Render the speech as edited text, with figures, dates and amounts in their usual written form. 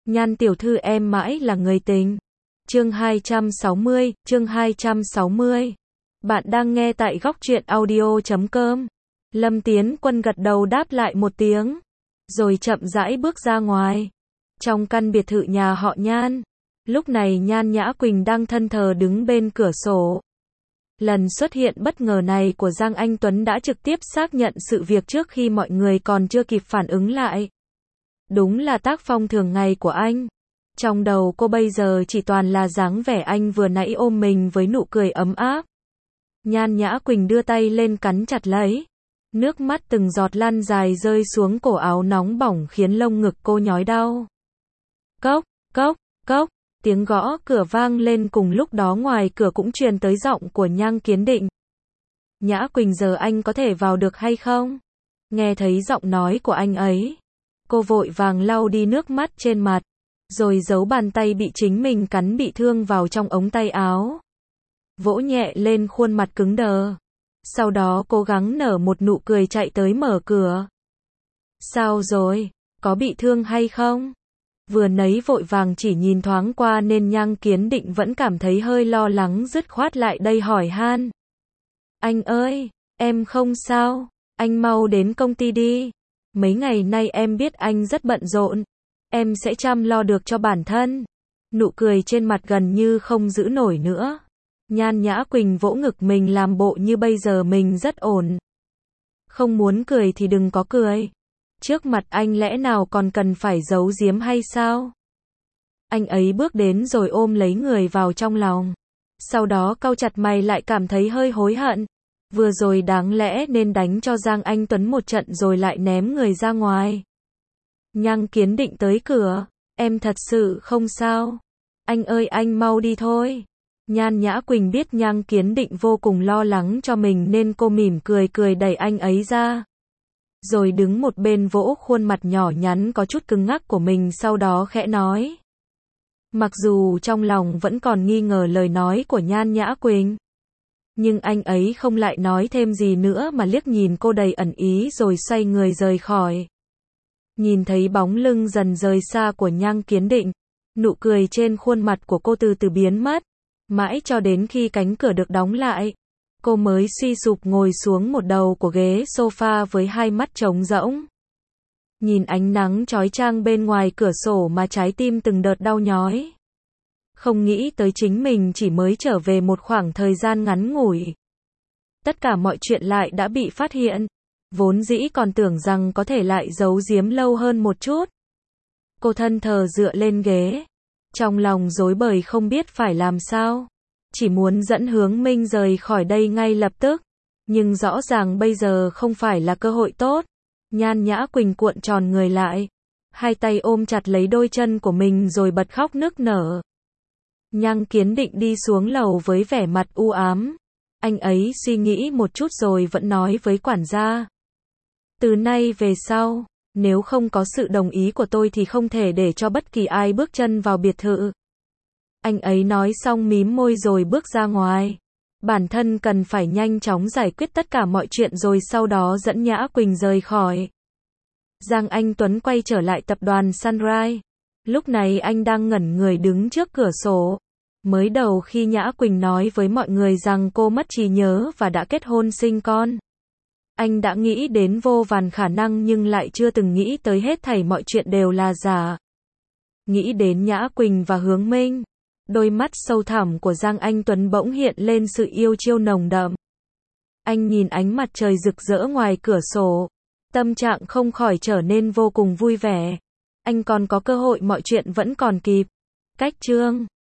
Nhan tiểu thư em mãi là người tình. Chương 260. Bạn đang nghe tại góc truyện audio.com. Lâm Tiến Quân gật đầu đáp lại một tiếng, rồi chậm rãi bước ra ngoài. Trong căn biệt thự nhà họ Nhan, lúc này Nhan Nhã Quỳnh đang thẫn thờ đứng bên cửa sổ. Lần xuất hiện bất ngờ này của Giang Anh Tuấn đã trực tiếp xác nhận sự việc trước khi mọi người còn chưa kịp phản ứng lại. Đúng là tác phong thường ngày của anh. Trong đầu cô bây giờ chỉ toàn là dáng vẻ anh vừa nãy ôm mình với nụ cười ấm áp. Nhan Nhã Quỳnh đưa tay lên cắn chặt lấy. Nước mắt từng giọt lăn dài rơi xuống cổ áo nóng bỏng khiến lông ngực cô nhói đau. Cốc, cốc, cốc, tiếng gõ cửa vang lên cùng lúc đó ngoài cửa cũng truyền tới giọng của Nhan Kiến Định. Nhã Quỳnh giờ anh có thể vào được hay không? Nghe thấy giọng nói của anh ấy, cô vội vàng lau đi nước mắt trên mặt, rồi giấu bàn tay bị chính mình cắn bị thương vào trong ống tay áo. Vỗ nhẹ lên khuôn mặt cứng đờ. Sau đó cố gắng nở một nụ cười chạy tới mở cửa. Sao rồi? Có bị thương hay không? Vừa nãy vội vàng chỉ nhìn thoáng qua nên Nhan Kiến Định vẫn cảm thấy hơi lo lắng dứt khoát lại đây hỏi han. Anh ơi, em không sao, anh mau đến công ty đi. Mấy ngày nay em biết anh rất bận rộn, em sẽ chăm lo được cho bản thân. Nụ cười trên mặt gần như không giữ nổi nữa. Nhan Nhã Quỳnh vỗ ngực mình làm bộ như bây giờ mình rất ổn. Không muốn cười thì đừng có cười. Trước mặt anh lẽ nào còn cần phải giấu giếm hay sao? Anh ấy bước đến rồi ôm lấy người vào trong lòng. Sau đó cau chặt mày lại cảm thấy hơi hối hận. Vừa rồi đáng lẽ nên đánh cho Giang Anh Tuấn một trận rồi lại ném người ra ngoài. Nhan Kiến Định tới cửa. Em thật sự không sao. Anh ơi anh mau đi thôi. Nhan Nhã Quỳnh biết Nhan Kiến Định vô cùng lo lắng cho mình nên cô mỉm cười đẩy anh ấy ra. Rồi đứng một bên vỗ khuôn mặt nhỏ nhắn có chút cứng ngắc của mình sau đó khẽ nói. Mặc dù trong lòng vẫn còn nghi ngờ lời nói của Nhan Nhã Quỳnh, nhưng anh ấy không lại nói thêm gì nữa mà liếc nhìn cô đầy ẩn ý rồi xoay người rời khỏi. Nhìn thấy bóng lưng dần rời xa của Nhan Kiến Định, nụ cười trên khuôn mặt của cô từ từ biến mất. Mãi cho đến khi cánh cửa được đóng lại, cô mới suy sụp ngồi xuống một đầu của ghế sofa với hai mắt trống rỗng. Nhìn ánh nắng chói chang bên ngoài cửa sổ mà trái tim từng đợt đau nhói. Không nghĩ tới chính mình chỉ mới trở về một khoảng thời gian ngắn ngủi. Tất cả mọi chuyện lại đã bị phát hiện. Vốn dĩ còn tưởng rằng có thể lại giấu giếm lâu hơn một chút. Cô thẫn thờ dựa lên ghế. Trong lòng rối bời không biết phải làm sao. Chỉ muốn dẫn Hướng Minh rời khỏi đây ngay lập tức. Nhưng rõ ràng bây giờ không phải là cơ hội tốt. Nhan Nhã Quỳnh cuộn tròn người lại. Hai tay ôm chặt lấy đôi chân của mình rồi bật khóc nức nở. Nhan Kiến Định đi xuống lầu với vẻ mặt u ám. Anh ấy suy nghĩ một chút rồi vẫn nói với quản gia. Từ nay về sau, nếu không có sự đồng ý của tôi thì không thể để cho bất kỳ ai bước chân vào biệt thự. Anh ấy nói xong mím môi rồi bước ra ngoài. Bản thân cần phải nhanh chóng giải quyết tất cả mọi chuyện rồi sau đó dẫn Nhã Quỳnh rời khỏi. Giang Anh Tuấn quay trở lại tập đoàn Sunrise. Lúc này anh đang ngẩn người đứng trước cửa sổ. Mới đầu khi Nhã Quỳnh nói với mọi người rằng cô mất trí nhớ và đã kết hôn sinh con, anh đã nghĩ đến vô vàn khả năng nhưng lại chưa từng nghĩ tới hết thảy mọi chuyện đều là giả. Nghĩ đến Nhã Quỳnh và Hướng Minh, đôi mắt sâu thẳm của Giang Anh Tuấn bỗng hiện lên sự yêu chiêu nồng đậm. Anh nhìn ánh mặt trời rực rỡ ngoài cửa sổ, tâm trạng không khỏi trở nên vô cùng vui vẻ. Anh còn có cơ hội, mọi chuyện vẫn còn kịp. Cách chương